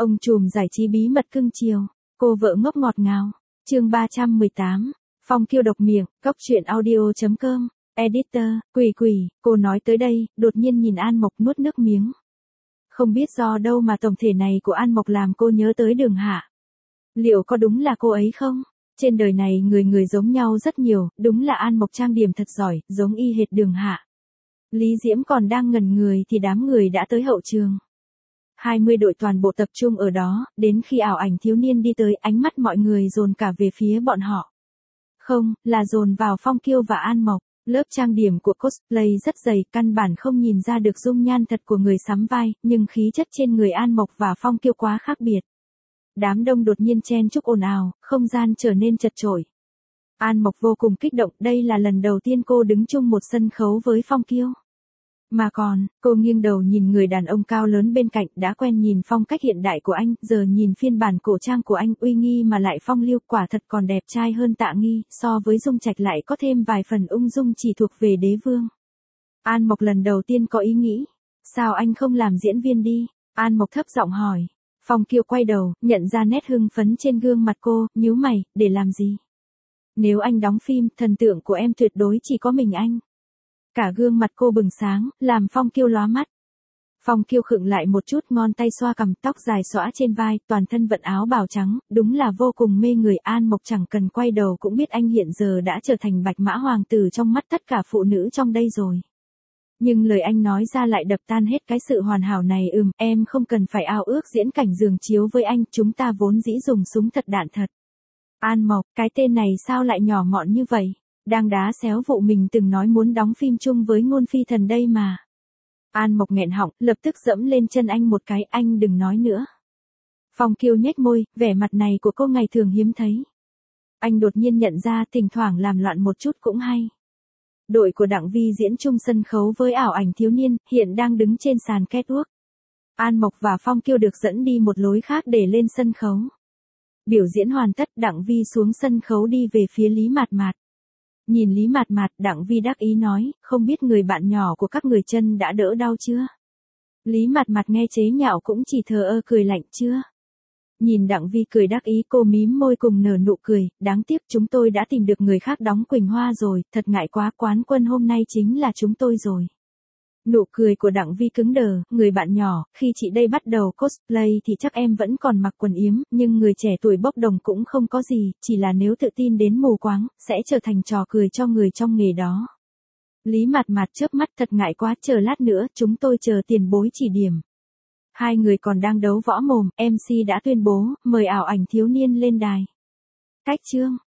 Ông trùm giải trí bí mật cưng chiều, cô vợ ngốc ngọt ngào. Chương 318. Phong Kiêu độc miệng, cóc truyện audio.com. Editor, Quỷ, cô nói tới đây, đột nhiên nhìn An Mộc nuốt nước miếng. Không biết do đâu mà tổng thể này của An Mộc làm cô nhớ tới Đường Hạ. Liệu có đúng là cô ấy không? Trên đời này người giống nhau rất nhiều, đúng là An Mộc trang điểm thật giỏi, giống y hệt Đường Hạ. Lý Diễm còn đang ngẩn người thì đám người đã tới hậu trường. 20 đội toàn bộ tập trung ở đó, đến khi ảo ảnh thiếu niên đi tới, ánh mắt mọi người dồn cả về phía bọn họ. Không, là dồn vào Phong Kiêu và An Mộc. Lớp trang điểm của cosplay rất dày, căn bản không nhìn ra được dung nhan thật của người sắm vai, nhưng khí chất trên người An Mộc và Phong Kiêu quá khác biệt. Đám đông đột nhiên chen chúc ồn ào, không gian trở nên chật chội. An Mộc vô cùng kích động, đây là lần đầu tiên cô đứng chung một sân khấu với Phong Kiêu. Mà còn, cô nghiêng đầu nhìn người đàn ông cao lớn bên cạnh, đã quen nhìn phong cách hiện đại của anh, giờ nhìn phiên bản cổ trang của anh, uy nghi mà lại phong lưu, quả thật còn đẹp trai hơn Tạ Nghi, so với Dung Trạch lại có thêm vài phần ung dung chỉ thuộc về đế vương. An Mộc lần đầu tiên có ý nghĩ, sao anh không làm diễn viên đi? An Mộc thấp giọng hỏi. Phong Kiêu quay đầu, nhận ra nét hưng phấn trên gương mặt cô, nhíu mày, để làm gì? Nếu anh đóng phim, thần tượng của em tuyệt đối chỉ có mình anh. Cả gương mặt cô bừng sáng, làm Phong Kiêu lóa mắt. Phong Kiêu khựng lại một chút, ngón tay xoa cằm, tóc dài xõa trên vai, toàn thân vận áo bào trắng, đúng là vô cùng mê người. An Mộc chẳng cần quay đầu cũng biết anh hiện giờ đã trở thành bạch mã hoàng tử trong mắt tất cả phụ nữ trong đây rồi. Nhưng lời anh nói ra lại đập tan hết cái sự hoàn hảo này. Em không cần phải ao ước diễn cảnh giường chiếu với anh, chúng ta vốn dĩ dùng súng thật đạn thật. An Mộc, cái tên này sao lại nhỏ mọn như vậy? Đang đá xéo vụ mình từng nói muốn đóng phim chung với Ngôn Phi Thần đây mà. An Mộc nghẹn họng, lập tức dẫm lên chân anh một cái, anh đừng nói nữa. Phong Kiêu nhếch môi, vẻ mặt này của cô ngày thường hiếm thấy. Anh đột nhiên nhận ra thỉnh thoảng làm loạn một chút cũng hay. Đội của Đặng Vi diễn chung sân khấu với ảo ảnh thiếu niên, hiện đang đứng trên sàn catwalk. An Mộc và Phong Kiêu được dẫn đi một lối khác để lên sân khấu. Biểu diễn hoàn tất, Đặng Vi xuống sân khấu đi về phía Lý Mạt Mạt. Nhìn Lý Mạt Mạt, Đặng Vi đắc ý nói, không biết người bạn nhỏ của các người chân đã đỡ đau chưa? Lý Mạt Mạt nghe chế nhạo cũng chỉ thờ ơ cười lạnh chưa? Nhìn Đặng Vi cười đắc ý, cô mím môi cùng nở nụ cười, đáng tiếc chúng tôi đã tìm được người khác đóng Quỳnh Hoa rồi, thật ngại quá, quán quân hôm nay chính là chúng tôi rồi. Nụ cười của Đặng Vi cứng đờ, người bạn nhỏ, khi chị đây bắt đầu cosplay thì chắc em vẫn còn mặc quần yếm, nhưng người trẻ tuổi bốc đồng cũng không có gì, chỉ là nếu tự tin đến mù quáng, sẽ trở thành trò cười cho người trong nghề đó. Lý Mạt Mạt chớp mắt, thật ngại quá, chờ lát nữa, chúng tôi chờ tiền bối chỉ điểm. Hai người còn đang đấu võ mồm, MC đã tuyên bố, mời ảo ảnh thiếu niên lên đài. Cách chương.